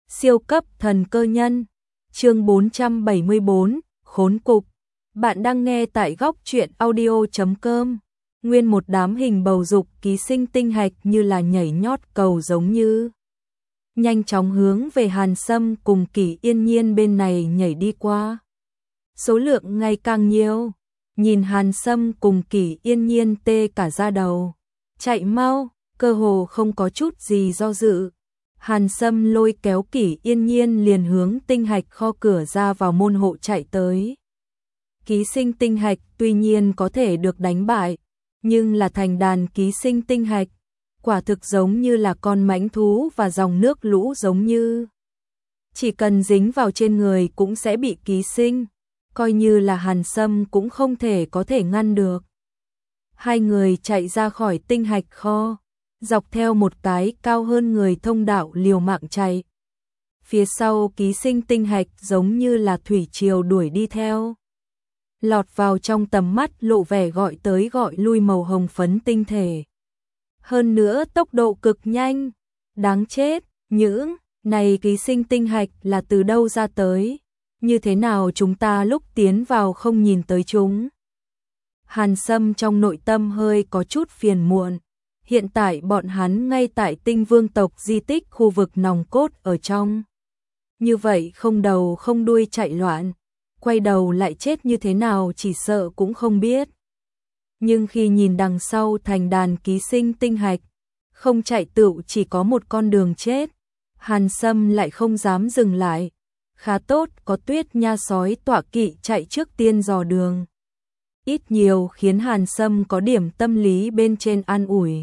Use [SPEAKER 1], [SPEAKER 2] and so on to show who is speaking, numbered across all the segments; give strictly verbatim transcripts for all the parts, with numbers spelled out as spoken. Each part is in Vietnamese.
[SPEAKER 1] Siêu cấp thần cơ nhân. Chương bốn trăm bảy mươi bốn, khốn cục. Bạn đang nghe tại góc truyện audio chấm com. Nguyên một đám hình bầu dục ký sinh tinh hạch như là nhảy nhót cầu giống như nhanh chóng hướng về Hàn Sâm cùng Kỷ Yên Nhiên bên này nhảy đi qua. Số lượng ngày càng nhiều, nhìn Hàn Sâm cùng Kỷ Yên Nhiên tê cả da đầu. Chạy mau, cơ hồ không có chút gì do dự. Hàn Sâm lôi kéo Kỷ Yên Nhiên liền hướng tinh hạch kho cửa ra vào môn hộ chạy tới. Ký sinh tinh hạch tuy nhiên có thể được đánh bại, nhưng là thành đàn ký sinh tinh hạch, quả thực giống như là con mãnh thú và dòng nước lũ giống như. Chỉ cần dính vào trên người cũng sẽ bị ký sinh, coi như là Hàn Sâm cũng không thể có thể ngăn được. Hai người chạy ra khỏi tinh hạch kho, dọc theo một cái cao hơn người thông đạo liều mạng chạy. Phía sau ký sinh tinh hạch giống như là thủy triều đuổi đi theo. Lọt vào trong tầm mắt lộ vẻ gọi tới gọi lui màu hồng phấn tinh thể. Hơn nữa tốc độ cực nhanh, đáng chết, những này ký sinh tinh hạch là từ đâu ra tới, như thế nào chúng ta lúc tiến vào không nhìn tới chúng. Hàn Sâm trong nội tâm hơi có chút phiền muộn, hiện tại bọn hắn ngay tại Tinh Vương tộc di tích khu vực nòng cốt ở trong. Như vậy không đầu không đuôi chạy loạn, quay đầu lại chết như thế nào chỉ sợ cũng không biết. Nhưng khi nhìn đằng sau thành đàn ký sinh tinh hạch, không chạy tựu chỉ có một con đường chết, Hàn Sâm lại không dám dừng lại. Khá tốt có Tuyết Nha sói tọa kỵ chạy trước tiên dò đường. Ít nhiều khiến Hàn Sâm có điểm tâm lý bên trên an ủi.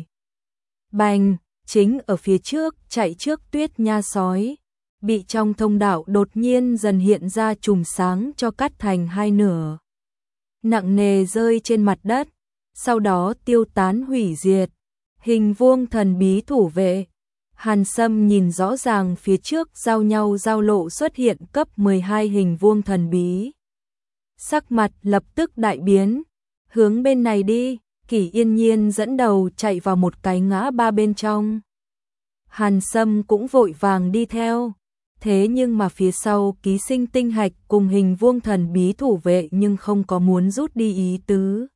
[SPEAKER 1] Bành, chính ở phía trước chạy trước Tuyết Nha sói, bị trong thông đạo đột nhiên dần hiện ra chùm sáng cho cắt thành hai nửa. Nặng nề rơi trên mặt đất, sau đó tiêu tán hủy diệt. Hình vuông thần bí thủ vệ. Hàn Sâm nhìn rõ ràng phía trước giao nhau giao lộ xuất hiện cấp mười hai hình vuông thần bí. Sắc mặt lập tức đại biến, hướng bên này đi. Kỷ Yên Nhiên dẫn đầu chạy vào một cái ngã ba bên trong. Hàn Sâm cũng vội vàng đi theo. Thế nhưng mà phía sau ký sinh tinh hạch cùng hình vuông thần bí thủ vệ nhưng không có muốn rút đi ý tứ.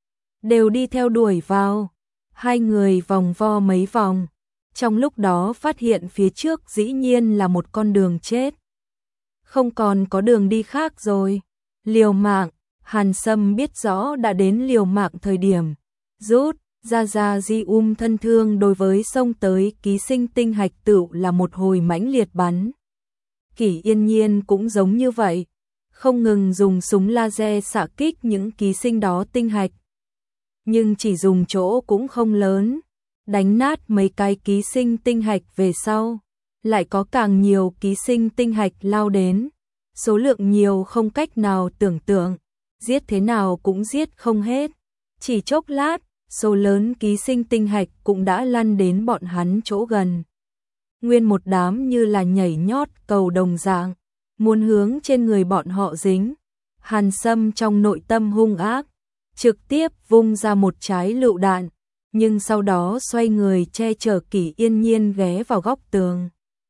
[SPEAKER 1] Đều đi theo đuổi vào. Hai người vòng vo mấy vòng. Trong lúc đó phát hiện phía trước dĩ nhiên là một con đường chết. Không còn có đường đi khác rồi. Liều mạng, Hàn Sâm biết rõ đã đến liều mạng thời điểm. Rút, ra ra di um thân thương đối với xông tới ký sinh tinh hạch tựu là một hồi mãnh liệt bắn. Kỷ Yên Nhiên cũng giống như vậy, không ngừng dùng súng laser xạ kích những ký sinh đó tinh hạch. Nhưng chỉ dùng chỗ cũng không lớn, đánh nát mấy cái ký sinh tinh hạch về sau, lại có càng nhiều ký sinh tinh hạch lao đến, số lượng nhiều không cách nào tưởng tượng, giết thế nào cũng giết không hết. Chỉ chốc lát, số lớn ký sinh tinh hạch cũng đã lăn đến bọn hắn chỗ gần. Nguyên một đám như là nhảy nhót cầu đồng dạng, muốn hướng trên người bọn họ dính. Hàn Sâm trong nội tâm hung ác, trực tiếp vung ra một trái lựu đạn, nhưng sau đó xoay người che chở Kỷ Yên Nhiên ghé vào góc tường.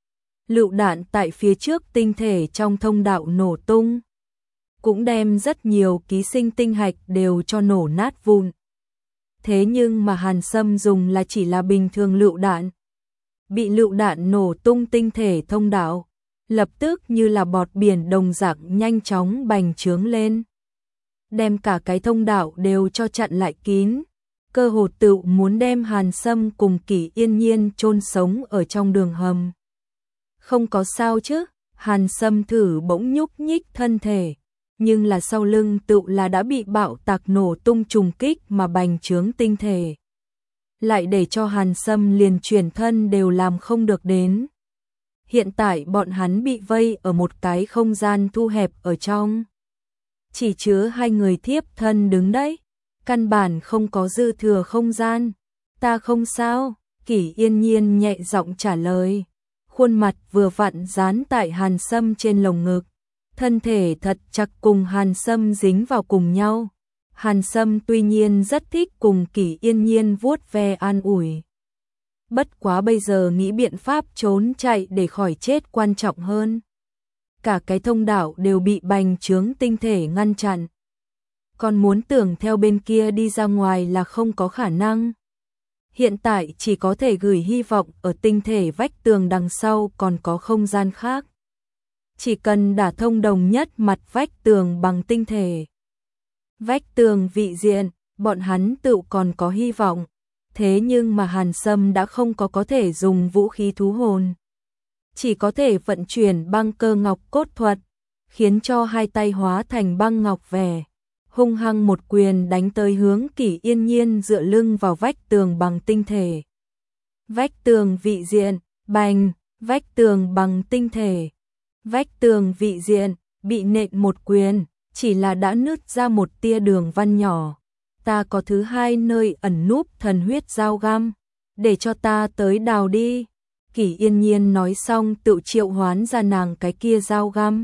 [SPEAKER 1] Lựu đạn tại phía trước tinh thể trong thông đạo nổ tung, cũng đem rất nhiều ký sinh tinh hạch đều cho nổ nát vụn. Thế nhưng mà Hàn Sâm dùng là chỉ là bình thường lựu đạn. Bị lựu đạn nổ tung tinh thể thông đạo, lập tức như là bọt biển đồng dạng nhanh chóng bành trướng lên. Đem cả cái thông đạo đều cho chặn lại kín, cơ hồ tựu muốn đem Hàn Sâm cùng Kỷ Yên Nhiên chôn sống ở trong đường hầm. Không có sao chứ, Hàn Sâm thử bỗng nhúc nhích thân thể, nhưng là sau lưng tựu là đã bị bạo tạc nổ tung trùng kích mà bành trướng tinh thể. Lại để cho Hàn Sâm liền chuyển thân đều làm không được đến. Hiện tại bọn hắn bị vây ở một cái không gian thu hẹp ở trong. Chỉ chứa hai người thiếp thân đứng đấy, căn bản không có dư thừa không gian. Ta không sao, Kỷ Yên Nhiên nhẹ giọng trả lời. Khuôn mặt vừa vặn dán tại Hàn Sâm trên lồng ngực. Thân thể thật chặt cùng Hàn Sâm dính vào cùng nhau. Hàn Sâm tuy nhiên rất thích cùng Kỷ Yên Nhiên vuốt ve an ủi. bất quá bây giờ nghĩ biện pháp trốn chạy để khỏi chết quan trọng hơn. Cả cái thông đạo đều bị bành trướng tinh thể ngăn chặn. Còn muốn tưởng theo bên kia đi ra ngoài là không có khả năng. Hiện tại chỉ có thể gửi hy vọng ở tinh thể vách tường đằng sau còn có không gian khác. Chỉ cần đả thông đồng nhất mặt vách tường bằng tinh thể. Vách tường vị diện, bọn hắn tự còn có hy vọng. Thế nhưng mà Hàn Sâm đã không có có thể dùng vũ khí thú hồn. Chỉ có thể vận chuyển băng cơ ngọc cốt thuật, khiến cho hai tay hóa thành băng ngọc vẻ. Hung hăng một quyền đánh tới hướng Kỷ Yên Nhiên dựa lưng vào vách tường bằng tinh thể. Vách tường vị diện, bành, vách tường bằng tinh thể. Vách tường vị diện, bị nện một quyền, chỉ là đã nứt ra một tia đường văn nhỏ. Ta có thứ hai nơi ẩn núp thần huyết dao găm, để cho ta tới đào đi. Kỷ Yên Nhiên nói xong tự triệu hoán ra nàng cái kia dao găm.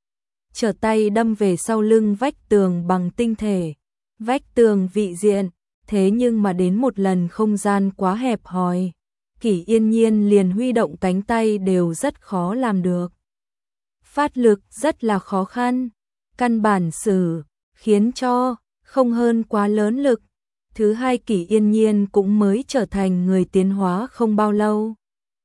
[SPEAKER 1] Trở tay đâm về sau lưng vách tường bằng tinh thể. Vách tường vị diện, thế nhưng mà đến một lần không gian quá hẹp hòi. Kỷ Yên Nhiên liền huy động cánh tay đều rất khó làm được. Phát lực rất là khó khăn, căn bản sử, khiến cho không hơn quá lớn lực. Thứ hai Kỷ Yên Nhiên cũng mới trở thành người tiến hóa không bao lâu.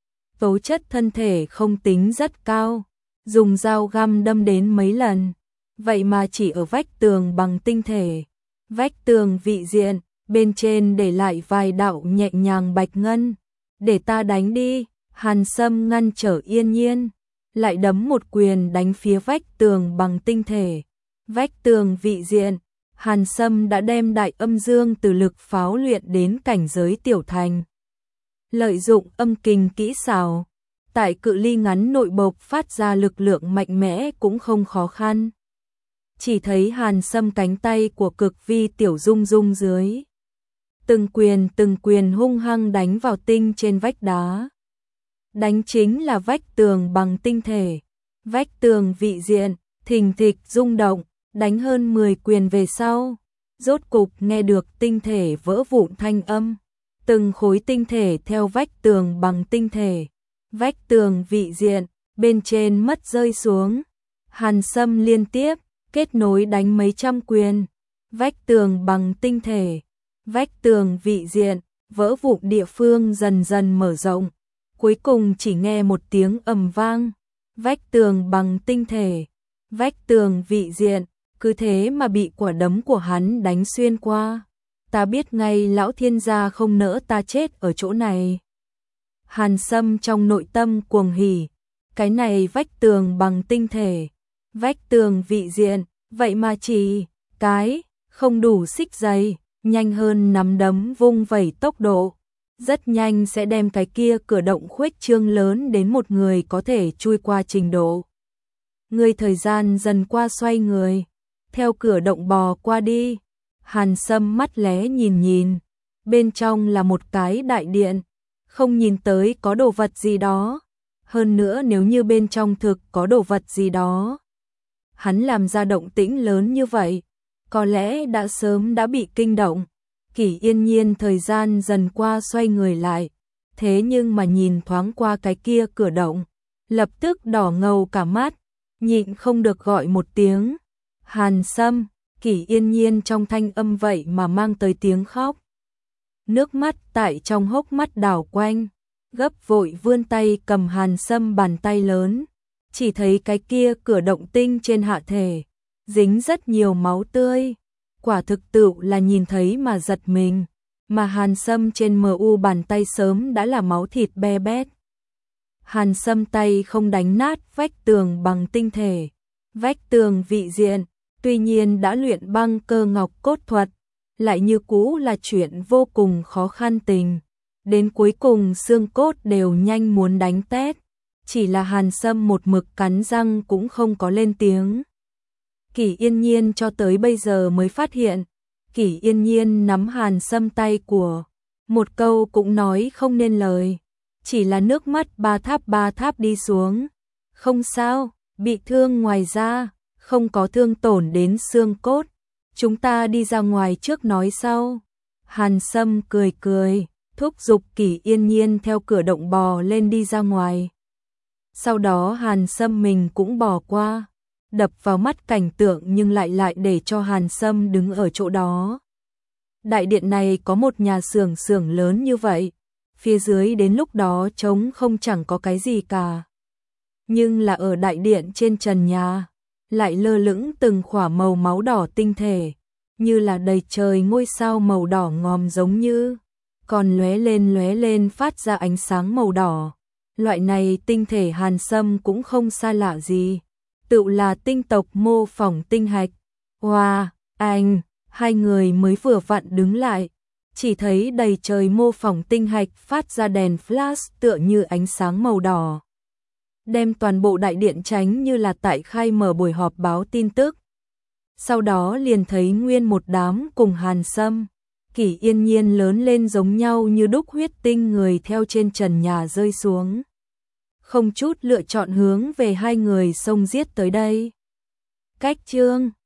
[SPEAKER 1] Tố chất thân thể không tính rất cao, dùng dao găm đâm đến mấy lần, vậy mà chỉ ở vách tường bằng tinh thể. Vách tường vị diện, bên trên để lại vài đạo nhẹ nhàng bạch ngân. Để ta đánh đi, Hàn Sâm ngăn trở Yên Nhiên, lại đấm một quyền đánh phía vách tường bằng tinh thể. Vách tường vị diện, Hàn Sâm đã đem đại âm dương từ lực pháo luyện đến cảnh giới tiểu thành. Lợi dụng âm kình kỹ xảo, tại cự ly ngắn nội bộc phát ra lực lượng mạnh mẽ cũng không khó khăn. Chỉ thấy Hàn Sâm cánh tay của cực vi tiểu dung dung dưới. Từng quyền từng quyền hung hăng đánh vào tinh trên vách đá. Đánh chính là vách tường bằng tinh thể. Vách tường vị diện, thình thịch rung động, đánh hơn mười quyền về sau. Rốt cục nghe được tinh thể vỡ vụn thanh âm. Từng khối tinh thể theo vách tường bằng tinh thể. Vách tường vị diện, bên trên mất rơi xuống. Hàn Sâm liên tiếp, kết nối đánh mấy trăm quyền. Vách tường bằng tinh thể. Vách tường vị diện, vỡ vụn địa phương dần dần mở rộng. Cuối cùng chỉ nghe một tiếng ầm vang. Vách tường bằng tinh thể. Vách tường vị diện, cứ thế mà bị quả đấm của hắn đánh xuyên qua. Ta biết ngay lão thiên gia không nỡ ta chết ở chỗ này. Hàn Sâm trong nội tâm cuồng hỉ. Cái này vách tường bằng tinh thể. Vách tường vị diện, vậy mà chỉ cái không đủ xích dày, nhanh hơn nắm đấm vung vẩy tốc độ. Rất nhanh sẽ đem cái kia cửa động khuếch trương lớn đến một người có thể chui qua trình độ. Người thời gian dần qua xoay người, theo cửa động bò qua đi. Hàn Sâm mắt lé nhìn nhìn, bên trong là một cái đại điện, không nhìn tới có đồ vật gì đó. Hơn nữa nếu như bên trong thực có đồ vật gì đó, hắn làm ra động tĩnh lớn như vậy, có lẽ đã sớm đã bị kinh động. Kỷ Yên Nhiên thời gian dần qua xoay người lại, thế nhưng mà nhìn thoáng qua cái kia cửa động, lập tức đỏ ngầu cả mắt, nhịn không được gọi một tiếng. Hàn Sâm. Kỷ Yên Nhiên trong thanh âm vậy mà mang tới tiếng khóc. Nước mắt tại trong hốc mắt đảo quanh, gấp vội vươn tay cầm Hàn Sâm bàn tay lớn. Chỉ thấy cái kia cửa động tinh trên hạ thể, dính rất nhiều máu tươi. Quả thực tự là nhìn thấy mà giật mình, mà Hàn Sâm trên mờ u bàn tay sớm đã là máu thịt be bét. Hàn Sâm tay không đánh nát vách tường bằng tinh thể. Vách tường vị diện, tuy nhiên đã luyện băng cơ ngọc cốt thuật, lại như cũ là chuyện vô cùng khó khăn tình. Đến cuối cùng xương cốt đều nhanh muốn đánh tét, chỉ là Hàn Sâm một mực cắn răng cũng không có lên tiếng. Kỷ Yên Nhiên cho tới bây giờ mới phát hiện, Kỷ Yên Nhiên nắm Hàn Sâm tay của, một câu cũng nói không nên lời, chỉ là nước mắt ba tháp ba tháp đi xuống. Không sao, bị thương ngoài ra, không có thương tổn đến xương cốt, chúng ta đi ra ngoài trước nói sau. Hàn Sâm cười cười, thúc giục Kỷ Yên Nhiên theo cửa động bò lên đi ra ngoài. Sau đó Hàn Sâm mình cũng bò qua, đập vào mắt cảnh tượng nhưng lại lại để cho Hàn Sâm đứng ở chỗ đó. Đại điện này có một nhà xưởng xưởng lớn như vậy, phía dưới đến lúc đó trống không chẳng có cái gì cả. Nhưng là ở đại điện trên trần nhà, lại lơ lửng từng khỏa màu máu đỏ tinh thể, như là đầy trời ngôi sao màu đỏ ngòm giống như, còn lóe lên lóe lên phát ra ánh sáng màu đỏ. Loại này tinh thể Hàn Sâm cũng không xa lạ gì, tự là tinh tộc mô phỏng tinh hạch. Wow, anh, hai người mới vừa vặn đứng lại, chỉ thấy đầy trời mô phỏng tinh hạch phát ra đèn flash tựa như ánh sáng màu đỏ, đem toàn bộ đại điện tránh như là tại khai mở buổi họp báo tin tức. Sau đó liền thấy nguyên một đám cùng Hàn Sâm, Kỷ Yên Nhiên lớn lên giống nhau như đúc huyết tinh người theo trên trần nhà rơi xuống. Không chút lựa chọn hướng về hai người xông giết tới đây. Cách chương